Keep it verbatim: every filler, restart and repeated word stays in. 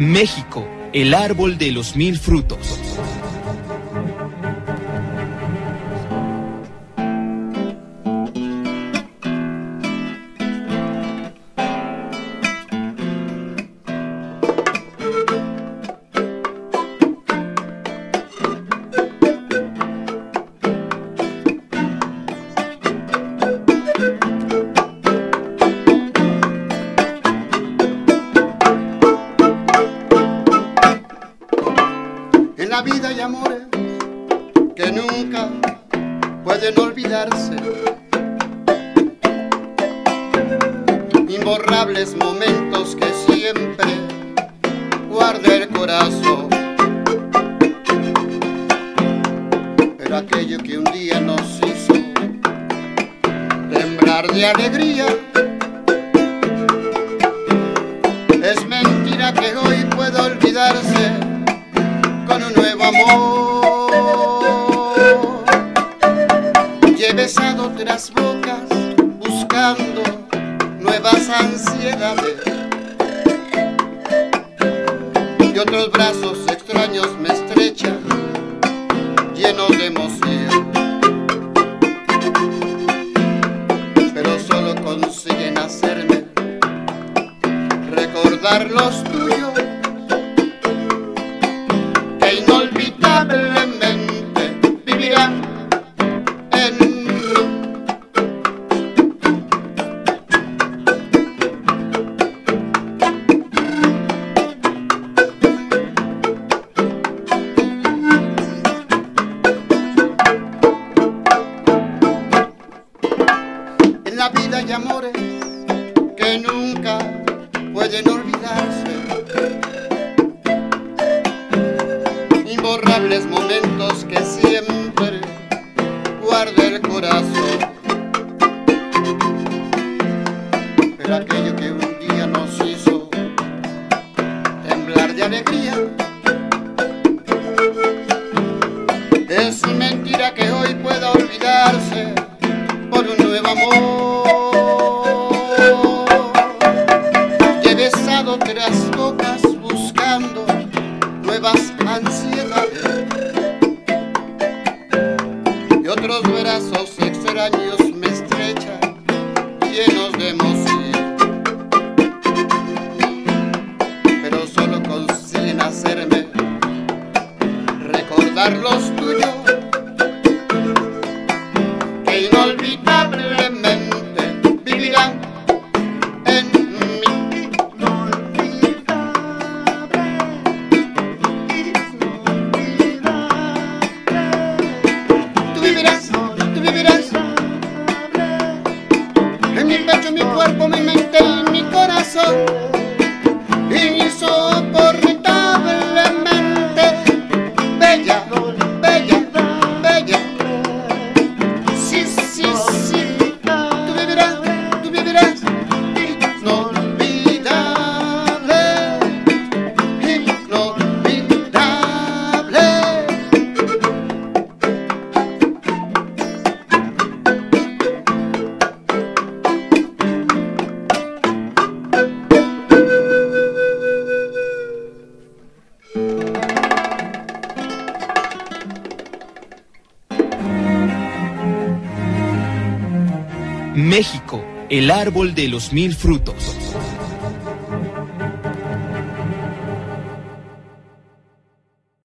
México, el árbol de los mil frutos. La vida hay amores que nunca pueden olvidarse, imborrables momentos que siempre guarda el corazón. Pero aquello que un día nos hizo temblar de alegría, es mentira que hoy pueda olvidarse con un nuevo amor. Y he besado otras bocas buscando nuevas ansiedades, y otros brazos extraños me estrechan llenos de emoción, pero solo consiguen hacerme recordar los tuyos, inolvidablemente vivirán en mí. En la vida hay amores que nunca pueden olvidarse, imborrables momentos que siempre guarda el corazón. Pero aquello que un día nos hizo temblar de alegría, es mentira que hoy pueda olvidarse por un nuevo amor. Y he besado otras bocas buscando nuevas ansiedades, y otros brazos extraños me estrechan llenos de emoción, pero solo consiguen hacerme recordar los tuyos, que inolvidablemente vivirán en mí. Mi cuerpo, mi mente y mi corazón, insoportablemente bella, bella, bella. Sí, sí, sí, tú vivirás, tú vivirás, inolvidable, inolvidable. México, el árbol de los mil frutos.